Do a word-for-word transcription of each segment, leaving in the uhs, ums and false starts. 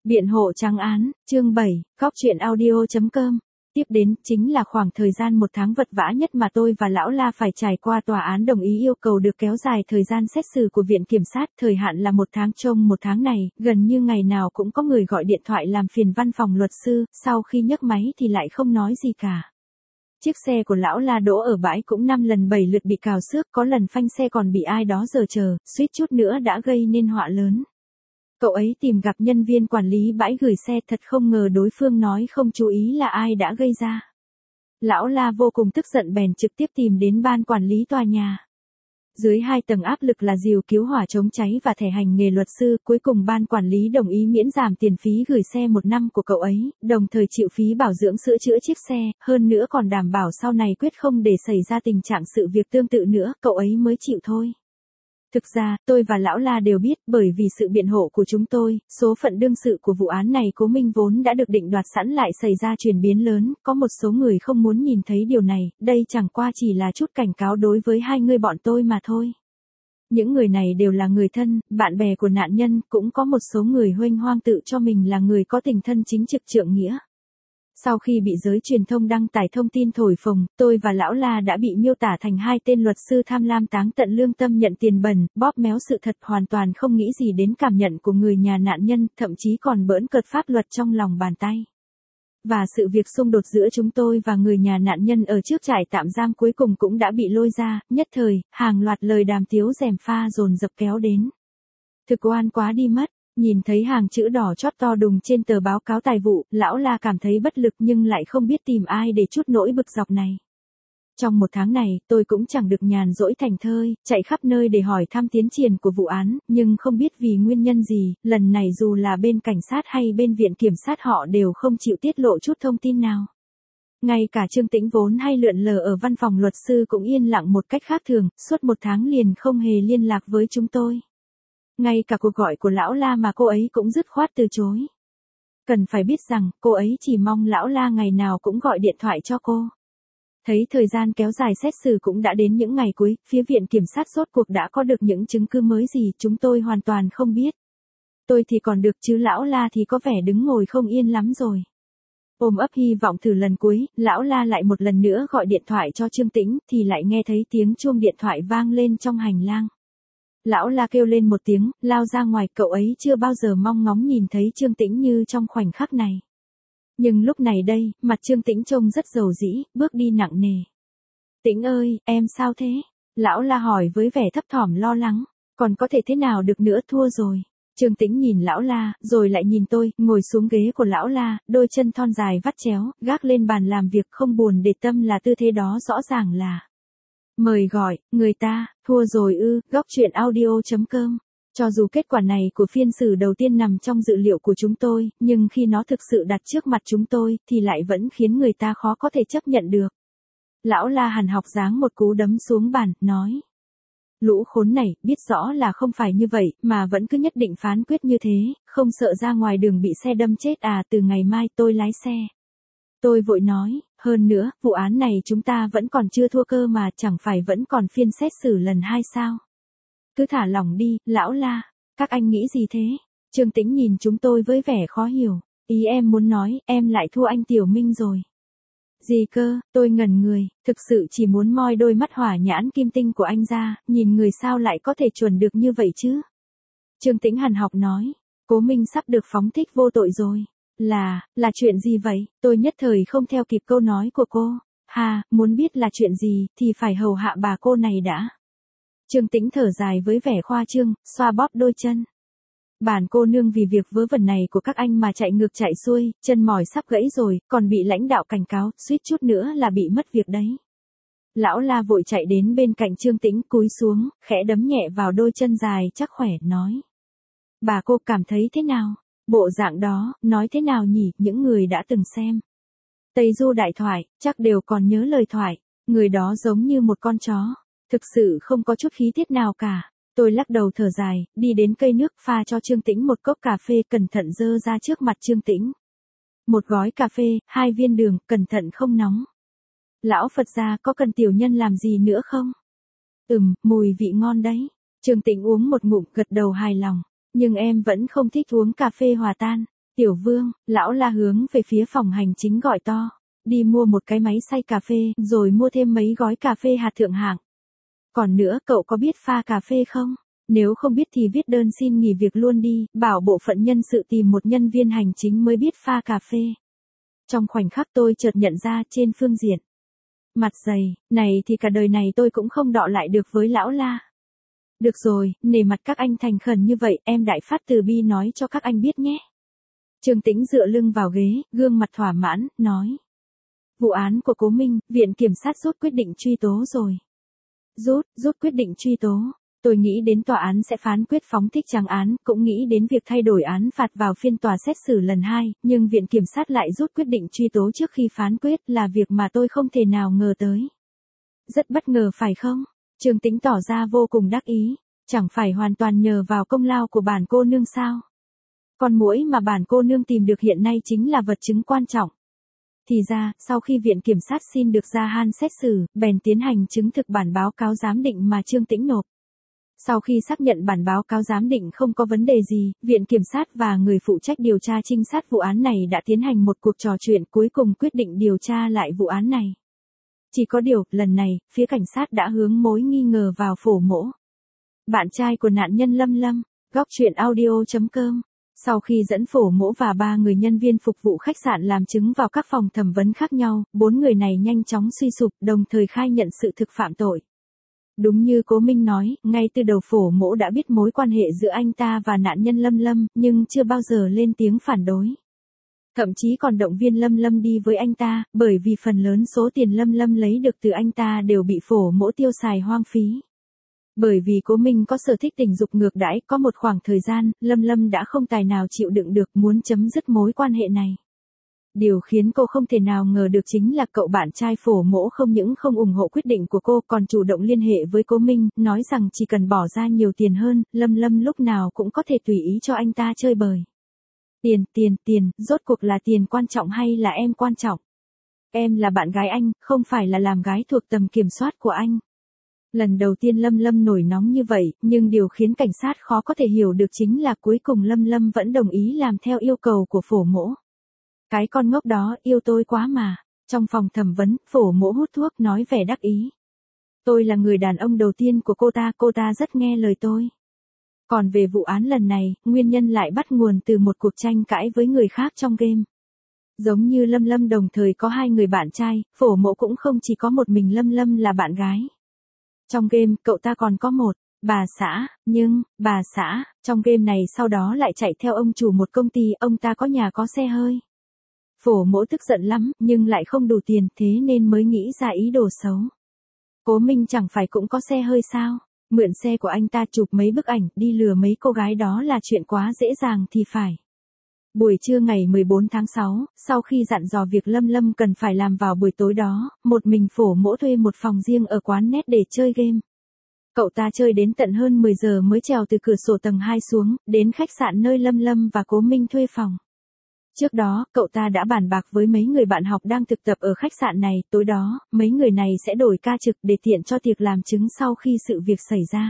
Biện hộ trắng án, chương bảy, góc chuyện audio chấm com. Tiếp đến, chính là khoảng thời gian một tháng vật vã nhất mà tôi và Lão La phải trải qua. Tòa án đồng ý yêu cầu được kéo dài thời gian xét xử của Viện Kiểm sát, thời hạn là một tháng. Trong một tháng này, gần như ngày nào cũng có người gọi điện thoại làm phiền văn phòng luật sư, sau khi nhấc máy thì lại không nói gì cả. Chiếc xe của Lão La đỗ ở bãi cũng năm lần bảy lượt bị cào xước, có lần phanh xe còn bị ai đó giở chờ, suýt chút nữa đã gây nên họa lớn. Cậu ấy tìm gặp nhân viên quản lý bãi gửi xe, thật không ngờ đối phương nói không chú ý là ai đã gây ra. Lão La vô cùng tức giận bèn trực tiếp tìm đến ban quản lý tòa nhà. Dưới hai tầng áp lực là dìu cứu hỏa chống cháy và thẻ hành nghề luật sư, cuối cùng ban quản lý đồng ý miễn giảm tiền phí gửi xe một năm của cậu ấy, đồng thời chịu phí bảo dưỡng sửa chữa chiếc xe, hơn nữa còn đảm bảo sau này quyết không để xảy ra tình trạng sự việc tương tự nữa, cậu ấy mới chịu thôi. Thực ra, tôi và Lão La đều biết, bởi vì sự biện hộ của chúng tôi, số phận đương sự của vụ án này Cố Minh vốn đã được định đoạt sẵn lại xảy ra chuyển biến lớn, có một số người không muốn nhìn thấy điều này, đây chẳng qua chỉ là chút cảnh cáo đối với hai người bọn tôi mà thôi. Những người này đều là người thân, bạn bè của nạn nhân, cũng có một số người huênh hoang tự cho mình là người có tình thân chính trực trượng nghĩa. Sau khi bị giới truyền thông đăng tải thông tin thổi phồng, tôi và Lão La đã bị miêu tả thành hai tên luật sư tham lam táng tận lương tâm nhận tiền bẩn, bóp méo sự thật, hoàn toàn không nghĩ gì đến cảm nhận của người nhà nạn nhân, thậm chí còn bỡn cợt pháp luật trong lòng bàn tay. Và sự việc xung đột giữa chúng tôi và người nhà nạn nhân ở trước trại tạm giam cuối cùng cũng đã bị lôi ra, nhất thời, hàng loạt lời đàm tiếu gièm pha dồn dập kéo đến. Thực oan quá đi mất. Nhìn thấy hàng chữ đỏ chót to đùng trên tờ báo cáo tài vụ, Lão La cảm thấy bất lực nhưng lại không biết tìm ai để trút nỗi bực dọc này. Trong một tháng này, tôi cũng chẳng được nhàn rỗi thành thơi, chạy khắp nơi để hỏi thăm tiến triển của vụ án, nhưng không biết vì nguyên nhân gì, lần này dù là bên cảnh sát hay bên viện kiểm sát họ đều không chịu tiết lộ chút thông tin nào. Ngay cả Trương Tĩnh vốn hay lượn lờ ở văn phòng luật sư cũng yên lặng một cách khác thường, suốt một tháng liền không hề liên lạc với chúng tôi. Ngay cả cuộc gọi của Lão La mà cô ấy cũng dứt khoát từ chối. Cần phải biết rằng, cô ấy chỉ mong Lão La ngày nào cũng gọi điện thoại cho cô. Thấy thời gian kéo dài xét xử cũng đã đến những ngày cuối, phía viện kiểm sát rốt cuộc đã có được những chứng cứ mới gì chúng tôi hoàn toàn không biết. Tôi thì còn được chứ Lão La thì có vẻ đứng ngồi không yên lắm rồi. Ôm ấp hy vọng thử lần cuối, Lão La lại một lần nữa gọi điện thoại cho Trương Tĩnh, thì lại nghe thấy tiếng chuông điện thoại vang lên trong hành lang. Lão La kêu lên một tiếng, lao ra ngoài, cậu ấy chưa bao giờ mong ngóng nhìn thấy Trương Tĩnh như trong khoảnh khắc này. Nhưng lúc này đây, mặt Trương Tĩnh trông rất dầu dĩ, bước đi nặng nề. Tĩnh ơi, em sao thế? Lão La hỏi với vẻ thấp thỏm lo lắng, còn có thể thế nào được nữa, thua rồi. Trương Tĩnh nhìn Lão La, rồi lại nhìn tôi, ngồi xuống ghế của Lão La, đôi chân thon dài vắt chéo, gác lên bàn làm việc không buồn để tâm là tư thế đó rõ ràng là mời gọi, người ta, thua rồi ư, góc chuyện audio chấm com. Cho dù kết quả này của phiên xử đầu tiên nằm trong dự liệu của chúng tôi, nhưng khi nó thực sự đặt trước mặt chúng tôi, thì lại vẫn khiến người ta khó có thể chấp nhận được. Lão La hằn học giáng một cú đấm xuống bàn, nói. Lũ khốn này, biết rõ là không phải như vậy, mà vẫn cứ nhất định phán quyết như thế, không sợ ra ngoài đường bị xe đâm chết à, từ ngày mai tôi lái xe. Tôi vội nói, hơn nữa, vụ án này chúng ta vẫn còn chưa thua cơ mà, chẳng phải vẫn còn phiên xét xử lần hai sao. Cứ thả lỏng đi, Lão La, các anh nghĩ gì thế? Trương Tĩnh nhìn chúng tôi với vẻ khó hiểu, ý em muốn nói, em lại thua anh Tiểu Minh rồi. Gì cơ, tôi ngẩn người, thực sự chỉ muốn moi đôi mắt hỏa nhãn kim tinh của anh ra, nhìn người sao lại có thể chuẩn được như vậy chứ? Trương Tĩnh hằn học nói, Cố Minh sắp được phóng thích vô tội rồi. Là, là chuyện gì vậy? Tôi nhất thời không theo kịp câu nói của cô. Hà, muốn biết là chuyện gì, thì phải hầu hạ bà cô này đã. Trương Tĩnh thở dài với vẻ khoa trương, xoa bóp đôi chân. Bản cô nương vì việc vớ vẩn này của các anh mà chạy ngược chạy xuôi, chân mỏi sắp gãy rồi, còn bị lãnh đạo cảnh cáo, suýt chút nữa là bị mất việc đấy. Lão La vội chạy đến bên cạnh Trương Tĩnh, cúi xuống, khẽ đấm nhẹ vào đôi chân dài chắc khỏe, nói. Bà cô cảm thấy thế nào? Bộ dạng đó, nói thế nào nhỉ, những người đã từng xem Tây Du đại thoại, chắc đều còn nhớ lời thoại, người đó giống như một con chó, thực sự không có chút khí tiết nào cả. Tôi lắc đầu thở dài, đi đến cây nước pha cho Trương Tĩnh một cốc cà phê, cẩn thận dơ ra trước mặt Trương Tĩnh. Một gói cà phê, hai viên đường, cẩn thận không nóng. Lão Phật gia, có cần tiểu nhân làm gì nữa không? Ừm, mùi vị ngon đấy. Trương Tĩnh uống một ngụm, gật đầu hài lòng. Nhưng em vẫn không thích uống cà phê hòa tan. Tiểu Vương, lão La hướng về phía phòng hành chính gọi to. Đi mua một cái máy xay cà phê, rồi mua thêm mấy gói cà phê hạt thượng hạng. Còn nữa, cậu có biết pha cà phê không? Nếu không biết thì viết đơn xin nghỉ việc luôn đi, bảo bộ phận nhân sự tìm một nhân viên hành chính mới biết pha cà phê. Trong khoảnh khắc tôi chợt nhận ra trên phương diện. Mặt dày, này thì cả đời này tôi cũng không đọ lại được với lão La. Được rồi, nể mặt các anh thành khẩn như vậy, em đại phát từ bi nói cho các anh biết nhé. Trương Tĩnh dựa lưng vào ghế, gương mặt thỏa mãn, nói. Vụ án của Cố Minh, viện kiểm sát rút quyết định truy tố rồi. Rút, rút quyết định truy tố. Tôi nghĩ đến tòa án sẽ phán quyết phóng thích trắng án, cũng nghĩ đến việc thay đổi án phạt vào phiên tòa xét xử lần hai, nhưng viện kiểm sát lại rút quyết định truy tố trước khi phán quyết là việc mà tôi không thể nào ngờ tới. Rất bất ngờ phải không? Trương Tĩnh tỏ ra vô cùng đắc ý, chẳng phải hoàn toàn nhờ vào công lao của bản cô nương sao? Con muỗi mà bản cô nương tìm được hiện nay chính là vật chứng quan trọng. Thì ra, sau khi viện kiểm sát xin được ra han xét xử, bèn tiến hành chứng thực bản báo cáo giám định mà Trương Tĩnh nộp. Sau khi xác nhận bản báo cáo giám định không có vấn đề gì, viện kiểm sát và người phụ trách điều tra trinh sát vụ án này đã tiến hành một cuộc trò chuyện cuối cùng quyết định điều tra lại vụ án này. Chỉ có điều, lần này, phía cảnh sát đã hướng mối nghi ngờ vào Phổ Mỗ. Bạn trai của nạn nhân Lâm Lâm, góc truyện audio chấm com. Sau khi dẫn Phổ Mỗ và ba người nhân viên phục vụ khách sạn làm chứng vào các phòng thẩm vấn khác nhau, bốn người này nhanh chóng suy sụp, đồng thời khai nhận sự thực phạm tội. Đúng như Cố Minh nói, ngay từ đầu Phổ Mỗ đã biết mối quan hệ giữa anh ta và nạn nhân Lâm Lâm, nhưng chưa bao giờ lên tiếng phản đối. Thậm chí còn động viên Lâm Lâm đi với anh ta, bởi vì phần lớn số tiền Lâm Lâm lấy được từ anh ta đều bị Phổ Mỗ tiêu xài hoang phí. Bởi vì Cố Minh có sở thích tình dục ngược đãi, có một khoảng thời gian, Lâm Lâm đã không tài nào chịu đựng được, muốn chấm dứt mối quan hệ này. Điều khiến cô không thể nào ngờ được chính là cậu bạn trai Phổ Mỗ không những không ủng hộ quyết định của cô, còn chủ động liên hệ với Cố Minh, nói rằng chỉ cần bỏ ra nhiều tiền hơn, Lâm Lâm lúc nào cũng có thể tùy ý cho anh ta chơi bời. Tiền, tiền, tiền, rốt cuộc là tiền quan trọng hay là em quan trọng? Em là bạn gái anh, không phải là làm gái thuộc tầm kiểm soát của anh. Lần đầu tiên Lâm Lâm nổi nóng như vậy, nhưng điều khiến cảnh sát khó có thể hiểu được chính là cuối cùng Lâm Lâm vẫn đồng ý làm theo yêu cầu của Phổ Mỗ. Cái con ngốc đó yêu tôi quá mà. Trong phòng thẩm vấn, Phổ Mỗ hút thuốc nói vẻ đắc ý. Tôi là người đàn ông đầu tiên của cô ta, cô ta rất nghe lời tôi. Còn về vụ án lần này, nguyên nhân lại bắt nguồn từ một cuộc tranh cãi với người khác trong game. Giống như Lâm Lâm đồng thời có hai người bạn trai, Phổ Mỗ cũng không chỉ có một mình Lâm Lâm là bạn gái. Trong game, cậu ta còn có một bà xã, nhưng, bà xã, trong game này sau đó lại chạy theo ông chủ một công ty, ông ta có nhà có xe hơi. Phổ Mỗ tức giận lắm, nhưng lại không đủ tiền, thế nên mới nghĩ ra ý đồ xấu. Cố Minh chẳng phải cũng có xe hơi sao? Mượn xe của anh ta chụp mấy bức ảnh, đi lừa mấy cô gái đó là chuyện quá dễ dàng thì phải. Buổi trưa ngày mười bốn tháng sáu, sau khi dặn dò việc Lâm Lâm cần phải làm vào buổi tối đó, một mình Phổ Mỗ thuê một phòng riêng ở quán net để chơi game. Cậu ta chơi đến tận hơn mười giờ mới trèo từ cửa sổ tầng hai xuống, đến khách sạn nơi Lâm Lâm và Cố Minh thuê phòng. Trước đó, cậu ta đã bàn bạc với mấy người bạn học đang thực tập ở khách sạn này, tối đó, mấy người này sẽ đổi ca trực để tiện cho tiệc làm chứng sau khi sự việc xảy ra.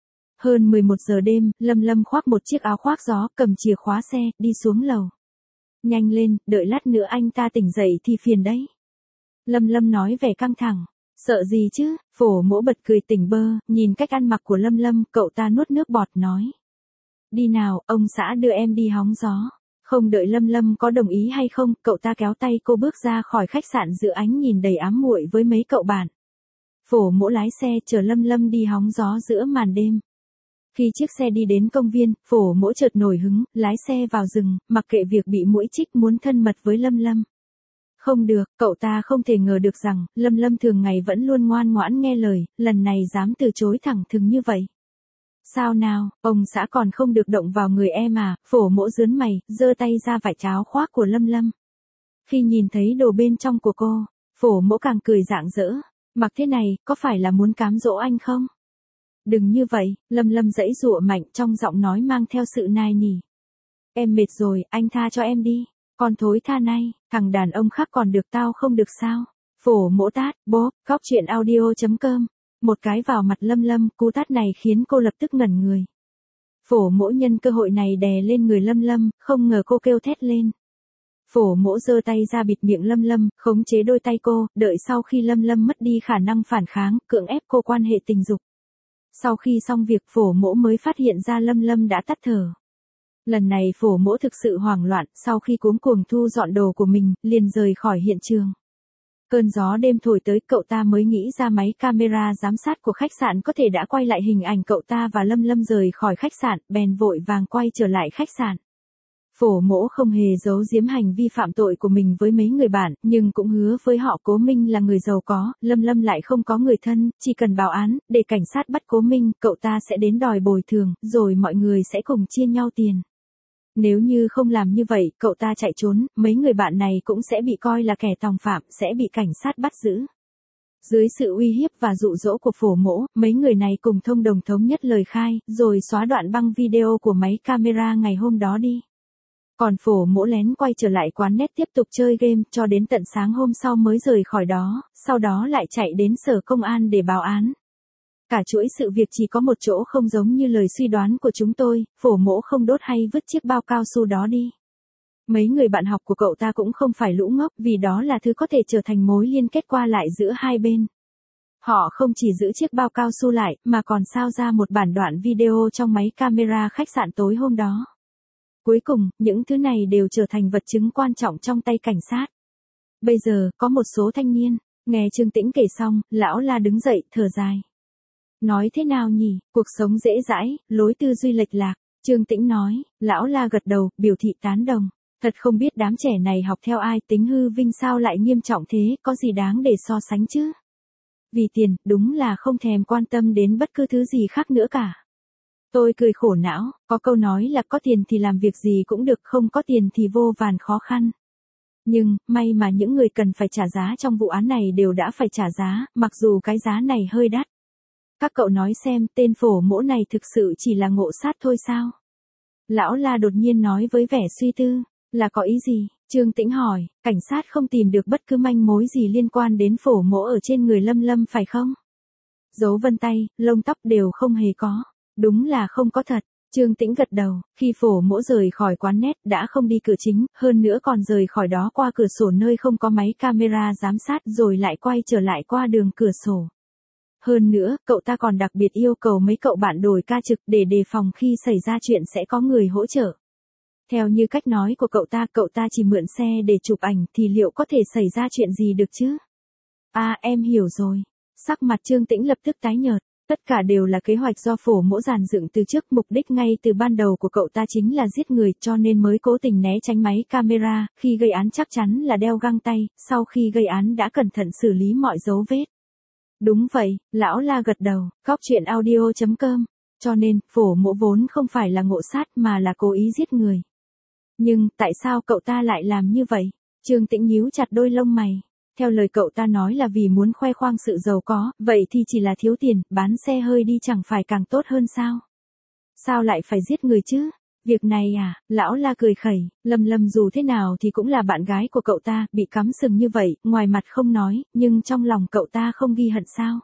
Hơn mười một giờ đêm, Lâm Lâm khoác một chiếc áo khoác gió, cầm chìa khóa xe, đi xuống lầu. Nhanh lên, đợi lát nữa anh ta tỉnh dậy thì phiền đấy. Lâm Lâm nói vẻ căng thẳng. Sợ gì chứ? Phổ Mỗ bật cười tỉnh bơ, nhìn cách ăn mặc của Lâm Lâm, cậu ta nuốt nước bọt nói. Đi nào, ông xã đưa em đi hóng gió. Không đợi Lâm Lâm có đồng ý hay không, cậu ta kéo tay cô bước ra khỏi khách sạn giữa ánh nhìn đầy ám muội với mấy cậu bạn. Phổ Mỗ lái xe chở Lâm Lâm đi hóng gió giữa màn đêm. Khi chiếc xe đi đến công viên, Phổ Mỗ chợt nổi hứng, lái xe vào rừng, mặc kệ việc bị muỗi chích muốn thân mật với Lâm Lâm. Không được, cậu ta không thể ngờ được rằng, Lâm Lâm thường ngày vẫn luôn ngoan ngoãn nghe lời, lần này dám từ chối thẳng thừng như vậy. Sao nào, ông xã còn không được động vào người em à? Phổ Mỗ rướn mày, giơ tay ra vải áo khoác của Lâm Lâm. Khi nhìn thấy đồ bên trong của cô, Phổ Mỗ càng cười rạng rỡ. Mặc thế này, có phải là muốn cám dỗ anh không? Đừng như vậy, Lâm Lâm giãy giụa mạnh, trong giọng nói mang theo sự nài nỉ. Em mệt rồi, anh tha cho em đi. Con thối tha này, thằng đàn ông khác còn được tao không được sao? Phổ Mỗ tát, bốp, góc truyện audio chấm com. Một cái vào mặt Lâm Lâm, cú tát này khiến cô lập tức ngẩn người. Phổ Mỗ nhân cơ hội này đè lên người Lâm Lâm, không ngờ cô kêu thét lên. Phổ Mỗ giơ tay ra bịt miệng Lâm Lâm, khống chế đôi tay cô, đợi sau khi Lâm Lâm mất đi khả năng phản kháng, cưỡng ép cô quan hệ tình dục. Sau khi xong việc Phổ Mỗ mới phát hiện ra Lâm Lâm đã tắt thở. Lần này Phổ Mỗ thực sự hoảng loạn, sau khi cuống cuồng thu dọn đồ của mình, liền rời khỏi hiện trường. Cơn gió đêm thổi tới, cậu ta mới nghĩ ra máy camera giám sát của khách sạn có thể đã quay lại hình ảnh cậu ta và Lâm Lâm rời khỏi khách sạn, bèn vội vàng quay trở lại khách sạn. Phổ Mỗ không hề giấu giếm hành vi phạm tội của mình với mấy người bạn, nhưng cũng hứa với họ Cố Minh là người giàu có, Lâm Lâm lại không có người thân, chỉ cần báo án, để cảnh sát bắt Cố Minh, cậu ta sẽ đến đòi bồi thường, rồi mọi người sẽ cùng chia nhau tiền. Nếu như không làm như vậy, cậu ta chạy trốn, mấy người bạn này cũng sẽ bị coi là kẻ tòng phạm, sẽ bị cảnh sát bắt giữ. Dưới sự uy hiếp và dụ dỗ của Phổ Mỗ, mấy người này cùng thông đồng thống nhất lời khai, rồi xóa đoạn băng video của máy camera ngày hôm đó đi. Còn Phổ Mỗ lén quay trở lại quán net tiếp tục chơi game cho đến tận sáng hôm sau mới rời khỏi đó, sau đó lại chạy đến sở công an để báo án. Cả chuỗi sự việc chỉ có một chỗ không giống như lời suy đoán của chúng tôi, Phổ Mỗ không đốt hay vứt chiếc bao cao su đó đi. Mấy người bạn học của cậu ta cũng không phải lũ ngốc, vì đó là thứ có thể trở thành mối liên kết qua lại giữa hai bên. Họ không chỉ giữ chiếc bao cao su lại, mà còn sao ra một bản đoạn video trong máy camera khách sạn tối hôm đó. Cuối cùng, những thứ này đều trở thành vật chứng quan trọng trong tay cảnh sát. Bây giờ, có một số thanh niên, nghe Trương Tĩnh kể xong, lão La đứng dậy, thở dài. Nói thế nào nhỉ, cuộc sống dễ dãi, lối tư duy lệch lạc. Trương Tĩnh nói, lão La gật đầu, biểu thị tán đồng. Thật không biết đám trẻ này học theo ai, tính hư vinh sao lại nghiêm trọng thế, có gì đáng để so sánh chứ. Vì tiền, đúng là không thèm quan tâm đến bất cứ thứ gì khác nữa cả. Tôi cười khổ não, có câu nói là có tiền thì làm việc gì cũng được, không có tiền thì vô vàn khó khăn. Nhưng, may mà những người cần phải trả giá trong vụ án này đều đã phải trả giá, mặc dù cái giá này hơi đắt. Các cậu nói xem, tên Phổ Mỗ này thực sự chỉ là ngộ sát thôi sao? Lão La đột nhiên nói với vẻ suy tư, là có ý gì? Trương Tĩnh hỏi, cảnh sát không tìm được bất cứ manh mối gì liên quan đến Phổ Mỗ ở trên người Lâm Lâm phải không? Dấu vân tay, lông tóc đều không hề có. Đúng là không có thật. Trương Tĩnh gật đầu, khi Phổ Mỗ rời khỏi quán net đã không đi cửa chính, hơn nữa còn rời khỏi đó qua cửa sổ nơi không có máy camera giám sát rồi lại quay trở lại qua đường cửa sổ. Hơn nữa, cậu ta còn đặc biệt yêu cầu mấy cậu bạn đổi ca trực để đề phòng khi xảy ra chuyện sẽ có người hỗ trợ. Theo như cách nói của cậu ta, cậu ta chỉ mượn xe để chụp ảnh thì liệu có thể xảy ra chuyện gì được chứ? À, em hiểu rồi. Sắc mặt Trương Tĩnh lập tức tái nhợt. Tất cả đều là kế hoạch do Phổ Mỗ dàn dựng từ trước, mục đích ngay từ ban đầu của cậu ta chính là giết người, cho nên mới cố tình né tránh máy camera, khi gây án chắc chắn là đeo găng tay, sau khi gây án đã cẩn thận xử lý mọi dấu vết. Đúng vậy, lão La gật đầu, góc truyện audio chấm com. Cho nên, Phổ Mỗ vốn không phải là ngộ sát mà là cố ý giết người. Nhưng, tại sao cậu ta lại làm như vậy? Trương Tĩnh nhíu chặt đôi lông mày. Theo lời cậu ta nói là vì muốn khoe khoang sự giàu có, vậy thì chỉ là thiếu tiền, bán xe hơi đi chẳng phải càng tốt hơn sao? Sao lại phải giết người chứ? Việc này à, lão La cười khẩy, Lâm Lâm dù thế nào thì cũng là bạn gái của cậu ta, bị cắm sừng như vậy, ngoài mặt không nói, nhưng trong lòng cậu ta không ghi hận sao?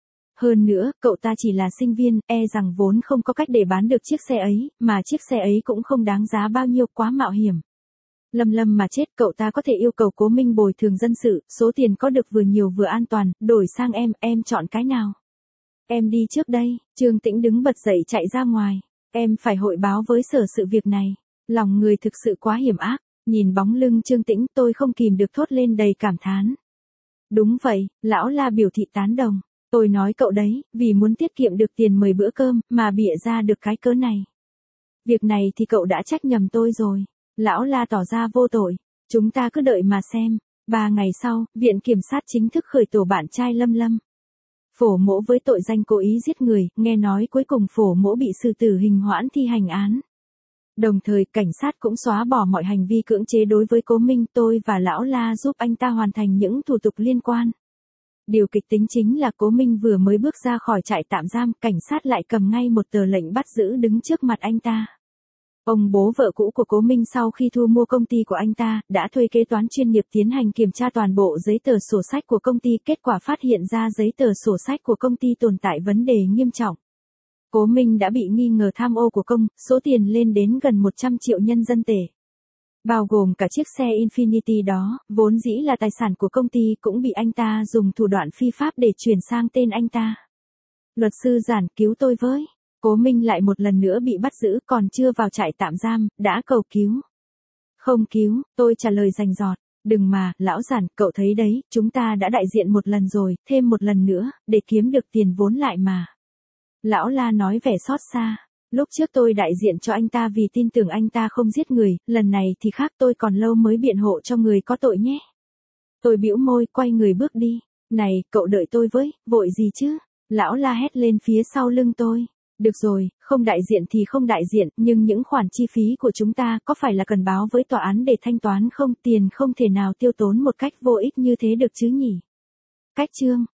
Hơn nữa, cậu ta chỉ là sinh viên, e rằng vốn không có cách để bán được chiếc xe ấy, mà chiếc xe ấy cũng không đáng giá bao nhiêu, quá mạo hiểm. Lâm Lâm mà chết, cậu ta có thể yêu cầu Cố Minh bồi thường dân sự, số tiền có được vừa nhiều vừa an toàn, đổi sang em, em chọn cái nào? Em đi trước đây. Trương Tĩnh đứng bật dậy chạy ra ngoài. Em phải hội báo với sở sự việc này. Lòng người thực sự quá hiểm ác. Nhìn bóng lưng Trương Tĩnh, tôi không kìm được thốt lên đầy cảm thán. Đúng vậy, lão La biểu thị tán đồng. Tôi nói cậu đấy, vì muốn tiết kiệm được tiền mời bữa cơm, mà bịa ra được cái cớ này. Việc này thì cậu đã trách nhầm tôi rồi. Lão La tỏ ra vô tội. Chúng ta cứ đợi mà xem. Ba ngày sau, Viện Kiểm sát chính thức khởi tố bạn trai Lâm Lâm. Phổ Mỗ với tội danh cố ý giết người, nghe nói cuối cùng Phổ Mỗ bị xử tử hình hoãn thi hành án. Đồng thời, cảnh sát cũng xóa bỏ mọi hành vi cưỡng chế đối với Cố Minh, tôi và lão La giúp anh ta hoàn thành những thủ tục liên quan. Điều kịch tính chính là Cố Minh vừa mới bước ra khỏi trại tạm giam, cảnh sát lại cầm ngay một tờ lệnh bắt giữ đứng trước mặt anh ta. Ông bố vợ cũ của Cố Minh sau khi thu mua công ty của anh ta, đã thuê kế toán chuyên nghiệp tiến hành kiểm tra toàn bộ giấy tờ sổ sách của công ty, kết quả phát hiện ra giấy tờ sổ sách của công ty tồn tại vấn đề nghiêm trọng. Cố Minh đã bị nghi ngờ tham ô của công, số tiền lên đến gần một trăm triệu nhân dân tệ. Bao gồm cả chiếc xe Infiniti đó, vốn dĩ là tài sản của công ty cũng bị anh ta dùng thủ đoạn phi pháp để chuyển sang tên anh ta. Luật sư Giản cứu tôi với. Cố Minh lại một lần nữa bị bắt giữ còn chưa vào trại tạm giam, đã cầu cứu. Không cứu, tôi trả lời rành rọt. Đừng mà, lão Giản, cậu thấy đấy, chúng ta đã đại diện một lần rồi, thêm một lần nữa, để kiếm được tiền vốn lại mà. Lão La nói vẻ xót xa. Lúc trước tôi đại diện cho anh ta vì tin tưởng anh ta không giết người, lần này thì khác, tôi còn lâu mới biện hộ cho người có tội nhé. Tôi bĩu môi, quay người bước đi. Này, cậu đợi tôi với, vội gì chứ? Lão La hét lên phía sau lưng tôi. Được rồi, không đại diện thì không đại diện, nhưng những khoản chi phí của chúng ta có phải là cần báo với tòa án để thanh toán không? Tiền không thể nào tiêu tốn một cách vô ích như thế được chứ nhỉ? Cách chương